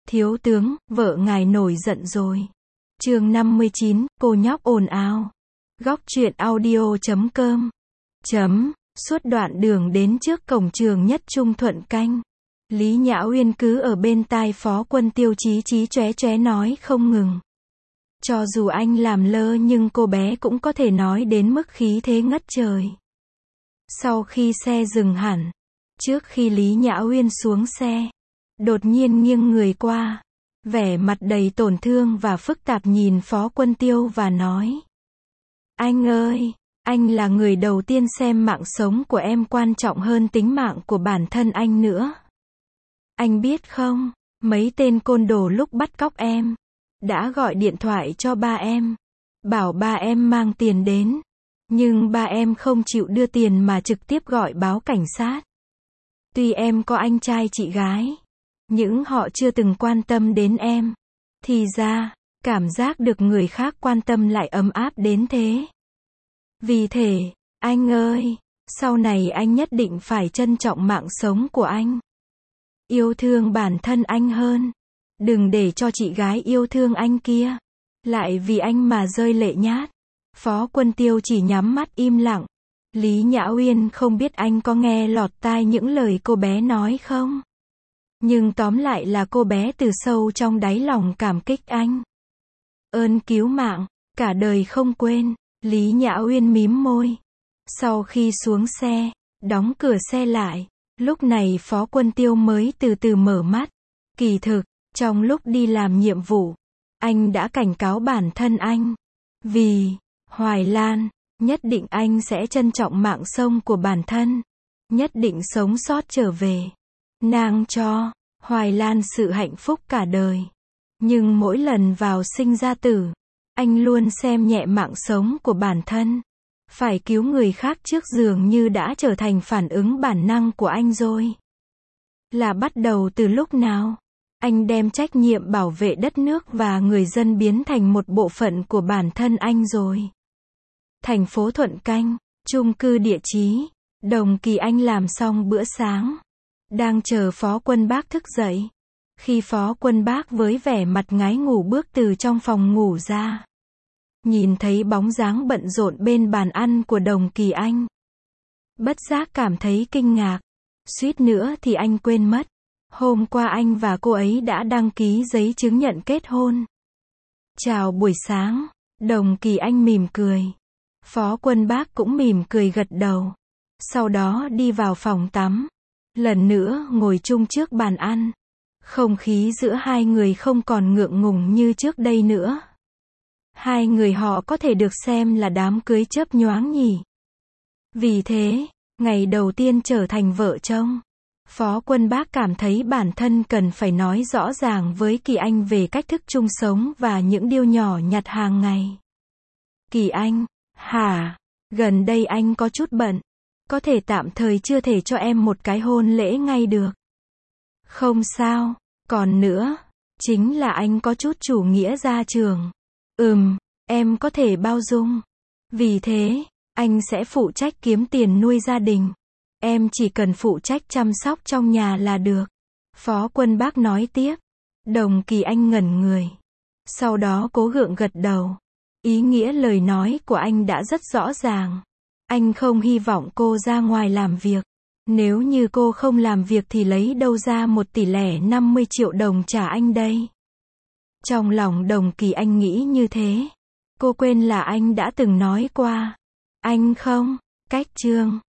Thiếu tướng, vợ ngài nổi giận rồi. Chương 59, cô nhóc ồn ào. Góc truyện audio.com. Suốt đoạn đường đến trước cổng trường Nhất Trung Thuận Canh, Lý Nhã Uyên cứ ở bên tai Phó Quân Tiêu chí chóe chóe nói không ngừng. Cho dù anh làm lơ nhưng cô bé cũng có thể nói đến mức khí thế ngất trời. Sau khi xe dừng hẳn, trước khi Lý Nhã Uyên xuống xe, đột nhiên nghiêng người qua, vẻ mặt đầy tổn thương và phức tạp nhìn Phó Quân Tiêu và nói: Anh ơi, anh là người đầu tiên xem mạng sống của em quan trọng hơn tính mạng của bản thân anh nữa. Anh biết không, mấy tên côn đồ lúc bắt cóc em đã gọi điện thoại cho ba em, bảo ba em mang tiền đến, nhưng ba em không chịu đưa tiền mà trực tiếp gọi báo cảnh sát. Tuy em có anh trai chị gái, nhưng họ chưa từng quan tâm đến em. Thì ra, cảm giác được người khác quan tâm lại ấm áp đến thế. Vì thế, anh ơi, sau này anh nhất định phải trân trọng mạng sống của anh. Yêu thương bản thân anh hơn. Đừng để cho chị gái yêu thương anh kia lại vì anh mà rơi lệ nhát. Phó Quân Tiêu chỉ nhắm mắt im lặng. Lý Nhã Uyên không biết anh có nghe lọt tai những lời cô bé nói không? Nhưng tóm lại là cô bé từ sâu trong đáy lòng cảm kích anh. Ơn cứu mạng, cả đời không quên. Lý Nhã Uyên mím môi. Sau khi xuống xe, đóng cửa xe lại, lúc này Phó Quân Tiêu mới từ từ mở mắt. Kỳ thực, trong lúc đi làm nhiệm vụ, anh đã cảnh cáo bản thân anh. Vì Hoài Lan, nhất định anh sẽ trân trọng mạng sống của bản thân. Nhất định sống sót trở về. Nàng cho Hoài Lan sự hạnh phúc cả đời. Nhưng mỗi lần vào sinh ra tử, anh luôn xem nhẹ mạng sống của bản thân. Phải cứu người khác trước dường như đã trở thành phản ứng bản năng của anh rồi. Là bắt đầu từ lúc nào? Anh đem trách nhiệm bảo vệ đất nước và người dân biến thành một bộ phận của bản thân anh rồi. Thành phố Thuận Canh, chung cư địa chí. Đồng Kỳ Anh làm xong bữa sáng, đang chờ Phó Quân Bác thức dậy. Khi Phó Quân Bác với vẻ mặt ngái ngủ bước từ trong phòng ngủ ra, nhìn thấy bóng dáng bận rộn bên bàn ăn của Đồng Kỳ Anh, bất giác cảm thấy kinh ngạc. Suýt nữa thì anh quên mất. Hôm qua anh và cô ấy đã đăng ký giấy chứng nhận kết hôn. Chào buổi sáng. Đồng Kỳ Anh mỉm cười. Phó Quân Bác cũng mỉm cười gật đầu. Sau đó đi vào phòng tắm. Lần nữa ngồi chung trước bàn ăn. Không khí giữa hai người không còn ngượng ngùng như trước đây nữa. Hai người họ có thể được xem là đám cưới chớp nhoáng nhỉ. Vì thế, ngày đầu tiên trở thành vợ chồng, Phó Quân Bác cảm thấy bản thân cần phải nói rõ ràng với Kỳ Anh về cách thức chung sống và những điều nhỏ nhặt hàng ngày. Kỳ Anh, hả? Gần đây anh có chút bận. Có thể tạm thời chưa thể cho em một cái hôn lễ ngay được. Không sao. Còn nữa, chính là anh có chút chủ nghĩa gia trưởng. Em có thể bao dung. Vì thế, anh sẽ phụ trách kiếm tiền nuôi gia đình. Em chỉ cần phụ trách chăm sóc trong nhà là được. Phó Quân Bác nói tiếp. Đồng Kỳ Anh ngẩn người. Sau đó cố gượng gật đầu. Ý nghĩa lời nói của anh đã rất rõ ràng. Anh không hy vọng cô ra ngoài làm việc. Nếu như cô không làm việc thì lấy đâu ra 1,50 triệu đồng trả anh đây? Trong lòng Đồng Kỳ Anh nghĩ như thế. Cô quên là anh đã từng nói qua. Anh không, cách chương.